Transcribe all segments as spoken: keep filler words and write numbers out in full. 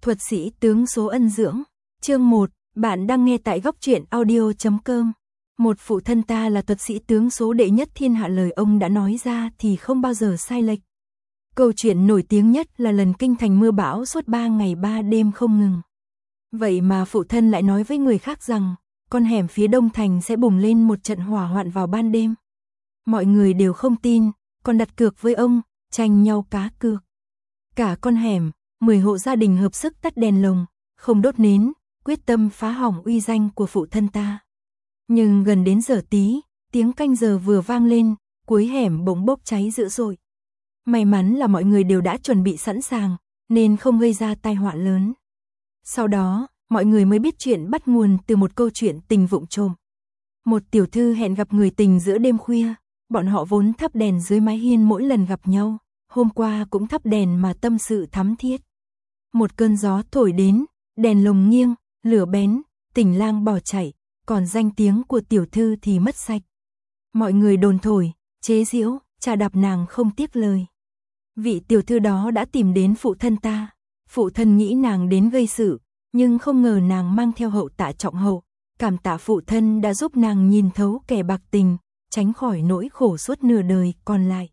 Thuật sĩ tướng số ân dưỡng. Chương một, bạn đang nghe tại góc truyện audio chấm com. Một phụ thân ta là thuật sĩ tướng số đệ nhất thiên hạ, lời ông đã nói ra thì không bao giờ sai lệch. Câu chuyện nổi tiếng nhất là lần kinh thành mưa bão suốt ba ngày ba đêm không ngừng. Vậy mà phụ thân lại nói với người khác rằng, con hẻm phía đông thành sẽ bùng lên một trận hỏa hoạn vào ban đêm. Mọi người đều không tin, còn đặt cược với ông, tranh nhau cá cược. Cả con hẻm, mười hộ gia đình hợp sức tắt đèn lồng, không đốt nến, quyết tâm phá hỏng uy danh của phụ thân ta. Nhưng gần đến giờ tí, tiếng canh giờ vừa vang lên, cuối hẻm bỗng bốc cháy dữ dội. May mắn là mọi người đều đã chuẩn bị sẵn sàng, nên không gây ra tai họa lớn. Sau đó, mọi người mới biết chuyện bắt nguồn từ một câu chuyện tình vụng trộm. Một tiểu thư hẹn gặp người tình giữa đêm khuya, bọn họ vốn thắp đèn dưới mái hiên mỗi lần gặp nhau, hôm qua cũng thắp đèn mà tâm sự thắm thiết. Một cơn gió thổi đến, đèn lồng nghiêng, lửa bén, tình lang bỏ chạy, còn danh tiếng của tiểu thư thì mất sạch. Mọi người đồn thổi, chế giễu, chà đạp nàng không tiếc lời. Vị tiểu thư đó đã tìm đến phụ thân ta, phụ thân nghĩ nàng đến gây sự, nhưng không ngờ nàng mang theo hậu tạ trọng hậu, cảm tạ phụ thân đã giúp nàng nhìn thấu kẻ bạc tình, tránh khỏi nỗi khổ suốt nửa đời còn lại.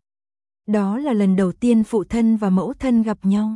Đó là lần đầu tiên phụ thân và mẫu thân gặp nhau.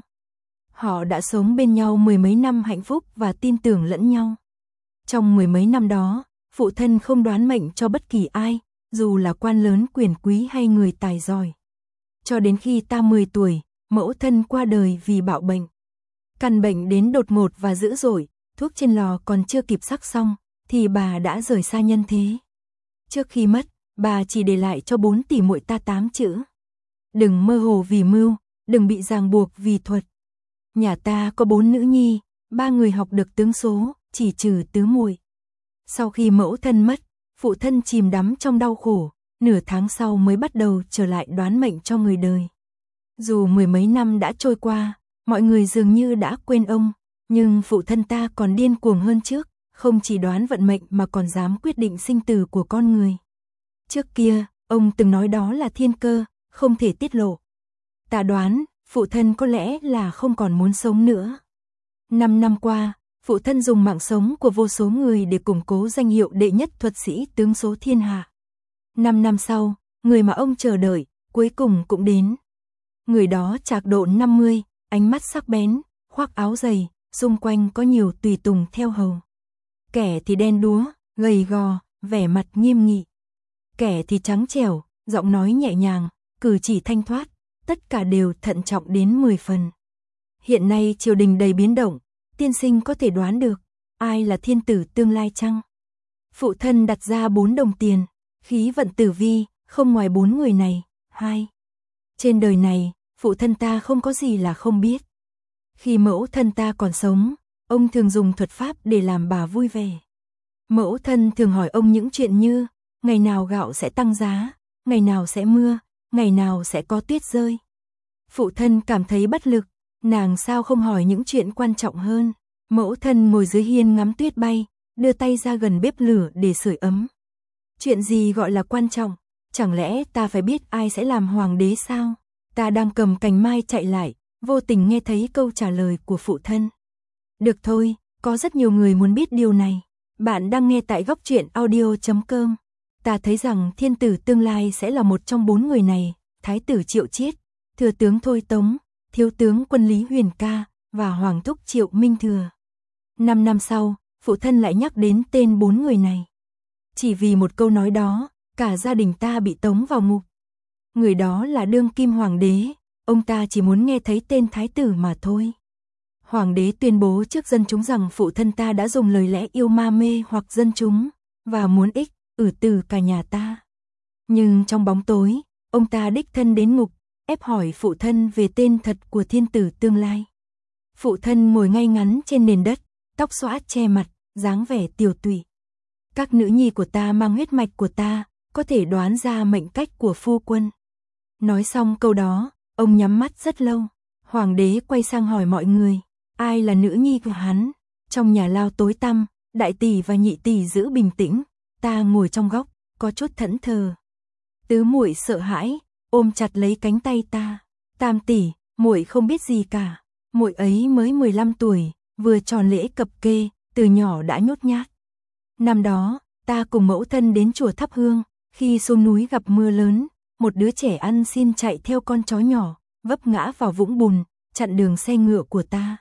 Họ đã sống bên nhau mười mấy năm hạnh phúc và tin tưởng lẫn nhau. Trong mười mấy năm đó, phụ thân không đoán mệnh cho bất kỳ ai, dù là quan lớn quyền quý hay người tài giỏi. Cho đến khi ta mười tuổi, mẫu thân qua đời vì bạo bệnh. Căn bệnh đến đột ngột và dữ dội, thuốc trên lò còn chưa kịp sắc xong, thì bà đã rời xa nhân thế. Trước khi mất, bà chỉ để lại cho bốn tỷ muội ta tám chữ. Đừng mơ hồ vì mưu, đừng bị ràng buộc vì thuật. Nhà ta có bốn nữ nhi, ba người học được tướng số, chỉ trừ tứ muội. Sau khi mẫu thân mất, phụ thân chìm đắm trong đau khổ, nửa tháng sau mới bắt đầu trở lại đoán mệnh cho người đời. Dù mười mấy năm đã trôi qua, mọi người dường như đã quên ông, nhưng phụ thân ta còn điên cuồng hơn trước, không chỉ đoán vận mệnh mà còn dám quyết định sinh tử của con người. Trước kia, ông từng nói đó là thiên cơ, không thể tiết lộ. Ta đoán, phụ thân có lẽ là không còn muốn sống nữa. Năm năm qua, phụ thân dùng mạng sống của vô số người để củng cố danh hiệu đệ nhất thuật sĩ tướng số thiên hạ. Năm năm sau, người mà ông chờ đợi, cuối cùng cũng đến. Người đó trạc độ năm mươi, ánh mắt sắc bén, khoác áo dày, xung quanh có nhiều tùy tùng theo hầu. Kẻ thì đen đúa, gầy gò, vẻ mặt nghiêm nghị. Kẻ thì trắng trẻo, giọng nói nhẹ nhàng, cử chỉ thanh thoát, tất cả đều thận trọng đến mười phần. Hiện nay triều đình đầy biến động, tiên sinh có thể đoán được, ai là thiên tử tương lai chăng? Phụ thân đặt ra bốn đồng tiền, khí vận tử vi, không ngoài bốn người này, hai. Trên đời này, phụ thân ta không có gì là không biết. Khi mẫu thân ta còn sống, ông thường dùng thuật pháp để làm bà vui vẻ. Mẫu thân thường hỏi ông những chuyện như, ngày nào gạo sẽ tăng giá, ngày nào sẽ mưa, ngày nào sẽ có tuyết rơi. Phụ thân cảm thấy bất lực, nàng sao không hỏi những chuyện quan trọng hơn. Mẫu thân ngồi dưới hiên ngắm tuyết bay, đưa tay ra gần bếp lửa để sưởi ấm. Chuyện gì gọi là quan trọng? Chẳng lẽ ta phải biết ai sẽ làm hoàng đế sao? Ta đang cầm cành mai chạy lại, vô tình nghe thấy câu trả lời của phụ thân. Được thôi, có rất nhiều người muốn biết điều này. Bạn đang nghe tại góc truyện audio chấm com. Ta thấy rằng thiên tử tương lai sẽ là một trong bốn người này, thái tử Triệu Chiết, thừa tướng Thôi Tống, thiếu tướng quân Lý Huyền Ca và hoàng thúc Triệu Minh Thừa. Năm năm sau, phụ thân lại nhắc đến tên bốn người này. Chỉ vì một câu nói đó, cả gia đình ta bị tống vào ngục. Người đó là đương kim hoàng đế, ông ta chỉ muốn nghe thấy tên thái tử mà thôi. Hoàng đế tuyên bố trước dân chúng rằng phụ thân ta đã dùng lời lẽ yêu ma mê hoặc dân chúng, và muốn ích, ử tử cả nhà ta. Nhưng trong bóng tối, ông ta đích thân đến ngục, ép hỏi phụ thân về tên thật của thiên tử tương lai. Phụ thân ngồi ngay ngắn trên nền đất, tóc xõa che mặt, dáng vẻ tiều tụy. Các nữ nhi của ta mang huyết mạch của ta, có thể đoán ra mệnh cách của phu quân. Nói xong câu đó, ông nhắm mắt rất lâu. Hoàng đế quay sang hỏi mọi người, ai là nữ nhi của hắn? Trong nhà lao tối tăm, đại tỷ và nhị tỷ giữ bình tĩnh, ta ngồi trong góc, có chút thẫn thờ. Tứ muội sợ hãi, ôm chặt lấy cánh tay ta. Tam tỷ, muội không biết gì cả. Muội ấy mới mười lăm tuổi, vừa tròn lễ cập kê, từ nhỏ đã nhút nhát. Năm đó, ta cùng mẫu thân đến chùa thắp hương, khi xuống núi gặp mưa lớn, một đứa trẻ ăn xin chạy theo con chó nhỏ, vấp ngã vào vũng bùn, chặn đường xe ngựa của ta.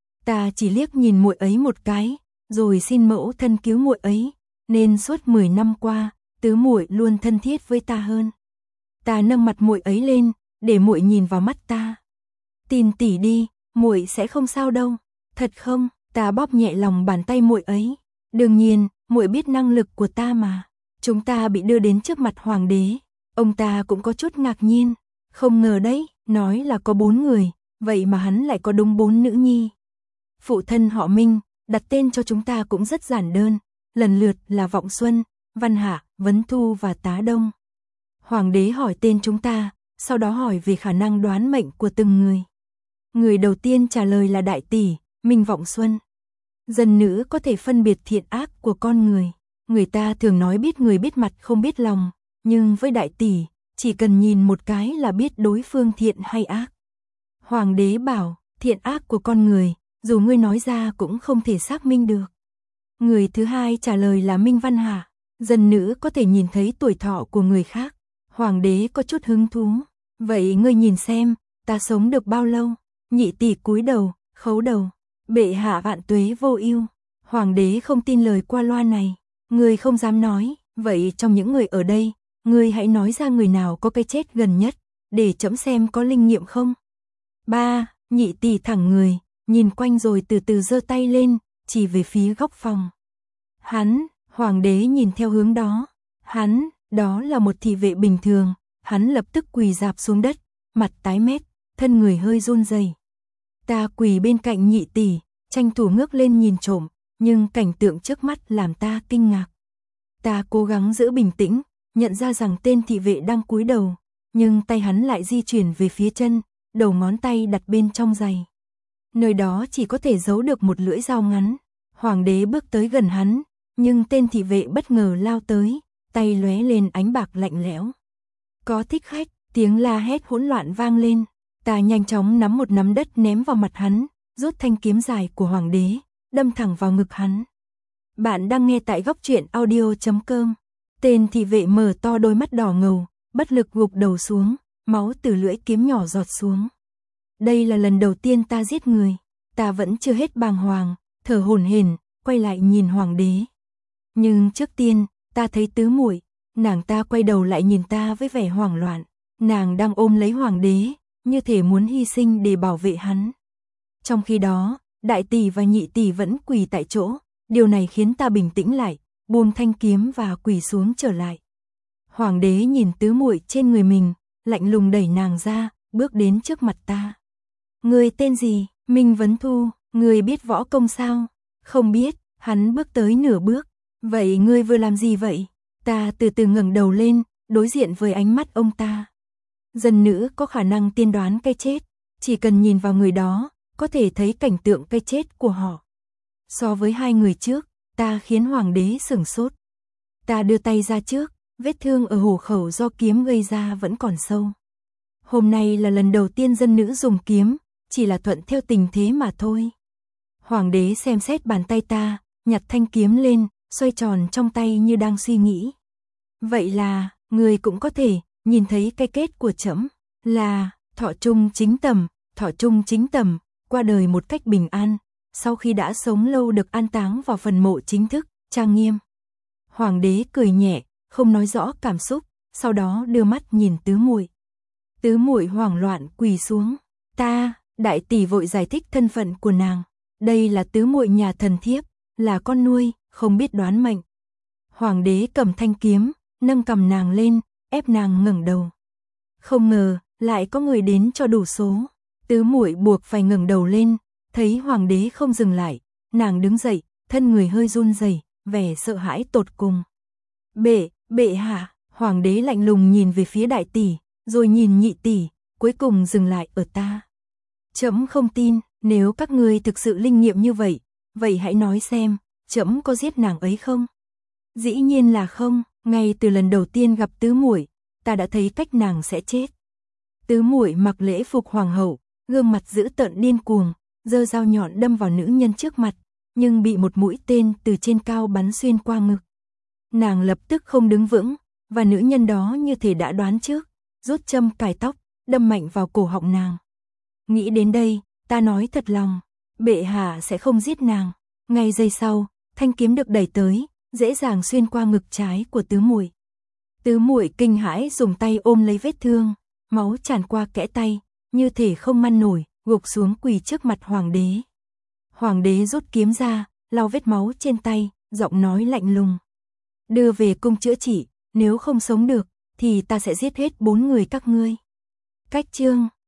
Ta chỉ liếc nhìn muội ấy một cái, rồi xin mẫu thân cứu muội ấy, nên suốt mười năm qua, tứ muội luôn thân thiết với ta hơn. Ta nâng mặt muội ấy lên, để muội nhìn vào mắt ta. Tin tỷ đi, muội sẽ không sao đâu. Thật không? Ta bóp nhẹ lòng bàn tay muội ấy. Đương nhiên, muội biết năng lực của ta mà. Chúng ta bị đưa đến trước mặt hoàng đế, ông ta cũng có chút ngạc nhiên. Không ngờ đấy, nói là có bốn người, vậy mà hắn lại có đúng bốn nữ nhi. Phụ thân họ Minh, đặt tên cho chúng ta cũng rất giản đơn, lần lượt là Vọng Xuân, Văn Hạ, Vấn Thu và Tá Đông. Hoàng đế hỏi tên chúng ta, sau đó hỏi về khả năng đoán mệnh của từng người. Người đầu tiên trả lời là đại tỷ, Minh Vọng Xuân. Dân nữ có thể phân biệt thiện ác của con người. Người ta thường nói biết người biết mặt không biết lòng, nhưng với đại tỷ, chỉ cần nhìn một cái là biết đối phương thiện hay ác. Hoàng đế bảo, thiện ác của con người, dù ngươi nói ra cũng không thể xác minh được. Người thứ hai trả lời là Minh Văn Hạ. Dân nữ có thể nhìn thấy tuổi thọ của người khác. Hoàng đế có chút hứng thú. Vậy ngươi nhìn xem, ta sống được bao lâu? Nhị tỷ cúi đầu, khấu đầu. Bệ hạ vạn tuế vô ưu. Hoàng đế không tin lời qua loa này. Ngươi không dám nói. Vậy trong những người ở đây, ngươi hãy nói ra người nào có cái chết gần nhất, để chấm xem có linh nghiệm không. Ba, nhị tỷ thẳng người, nhìn quanh rồi từ từ giơ tay lên, chỉ về phía góc phòng. Hắn, hoàng đế nhìn theo hướng đó. Hắn, đó là một thị vệ bình thường. Hắn lập tức quỳ rạp xuống đất, mặt tái mét, thân người hơi run rẩy. Ta quỳ bên cạnh nhị tỷ, tranh thủ ngước lên nhìn trộm, nhưng cảnh tượng trước mắt làm ta kinh ngạc. Ta cố gắng giữ bình tĩnh, nhận ra rằng tên thị vệ đang cúi đầu, nhưng tay hắn lại di chuyển về phía chân, đầu ngón tay đặt bên trong giày. Nơi đó chỉ có thể giấu được một lưỡi dao ngắn. Hoàng đế bước tới gần hắn, nhưng tên thị vệ bất ngờ lao tới, tay lóe lên ánh bạc lạnh lẽo. Có thích khách, tiếng la hét hỗn loạn vang lên. Ta nhanh chóng nắm một nắm đất ném vào mặt hắn, rút thanh kiếm dài của hoàng đế, đâm thẳng vào ngực hắn. Bạn đang nghe tại góc truyện audio chấm com. Tên thị vệ mở to đôi mắt đỏ ngầu, bất lực gục đầu xuống, máu từ lưỡi kiếm nhỏ giọt xuống. Đây là lần đầu tiên ta giết người, ta vẫn chưa hết bàng hoàng, thở hổn hển, quay lại nhìn hoàng đế. Nhưng trước tiên, ta thấy tứ muội, nàng ta quay đầu lại nhìn ta với vẻ hoảng loạn, nàng đang ôm lấy hoàng đế, như thể muốn hy sinh để bảo vệ hắn. Trong khi đó, đại tỷ và nhị tỷ vẫn quỳ tại chỗ, điều này khiến ta bình tĩnh lại, buông thanh kiếm và quỳ xuống trở lại. Hoàng đế nhìn tứ muội trên người mình, lạnh lùng đẩy nàng ra, bước đến trước mặt ta. Người tên gì? Minh Vấn Thu. Người biết võ công sao? Không biết. Hắn bước tới nửa bước. Vậy ngươi vừa làm gì vậy? Ta từ từ ngẩng đầu lên, đối diện với ánh mắt ông ta. Dân nữ có khả năng tiên đoán cái chết, chỉ cần nhìn vào người đó, có thể thấy cảnh tượng cái chết của họ. So với hai người trước, ta khiến hoàng đế sửng sốt. Ta đưa tay ra trước, vết thương ở hổ khẩu do kiếm gây ra vẫn còn sâu. Hôm nay là lần đầu tiên dân nữ dùng kiếm, chỉ là thuận theo tình thế mà thôi. Hoàng đế xem xét bàn tay ta, nhặt thanh kiếm lên, xoay tròn trong tay như đang suy nghĩ. Vậy là, người cũng có thể nhìn thấy cái kết của trẫm, là thọ trung chính tầm, thọ trung chính tầm, qua đời một cách bình an, sau khi đã sống lâu được an táng vào phần mộ chính thức, trang nghiêm. Hoàng đế cười nhẹ, không nói rõ cảm xúc, sau đó đưa mắt nhìn tứ muội. Tứ muội hoảng loạn quỳ xuống. Ta, đại tỷ vội giải thích thân phận của nàng. Đây là tứ muội nhà thần thiếp, là con nuôi, không biết đoán mệnh. Hoàng đế cầm thanh kiếm, nâng cầm nàng lên, ép nàng ngẩng đầu. Không ngờ, lại có người đến cho đủ số. Tứ muội buộc phải ngẩng đầu lên, thấy hoàng đế không dừng lại, nàng đứng dậy, thân người hơi run rẩy, vẻ sợ hãi tột cùng. Bệ, bệ hạ, hoàng đế lạnh lùng nhìn về phía đại tỷ, rồi nhìn nhị tỷ, cuối cùng dừng lại ở ta. Trẫm không tin, nếu các ngươi thực sự linh nghiệm như vậy, vậy hãy nói xem, trẫm có giết nàng ấy không? Dĩ nhiên là không, ngay từ lần đầu tiên gặp tứ muội, ta đã thấy cách nàng sẽ chết. Tứ muội mặc lễ phục hoàng hậu, gương mặt dữ tợn điên cuồng, giơ dao nhọn đâm vào nữ nhân trước mặt, nhưng bị một mũi tên từ trên cao bắn xuyên qua ngực. Nàng lập tức không đứng vững, và nữ nhân đó như thể đã đoán trước, rút châm cài tóc, đâm mạnh vào cổ họng nàng. Nghĩ đến đây, ta nói thật lòng, bệ hạ sẽ không giết nàng. Ngay giây sau, thanh kiếm được đẩy tới, dễ dàng xuyên qua ngực trái của tứ muội. Tứ muội kinh hãi dùng tay ôm lấy vết thương, máu tràn qua kẽ tay, như thể không ngăn nổi, gục xuống quỳ trước mặt hoàng đế. Hoàng đế rút kiếm ra, lau vết máu trên tay, giọng nói lạnh lùng. Đưa về cung chữa trị, nếu không sống được, thì ta sẽ giết hết bốn người các ngươi. Cách chương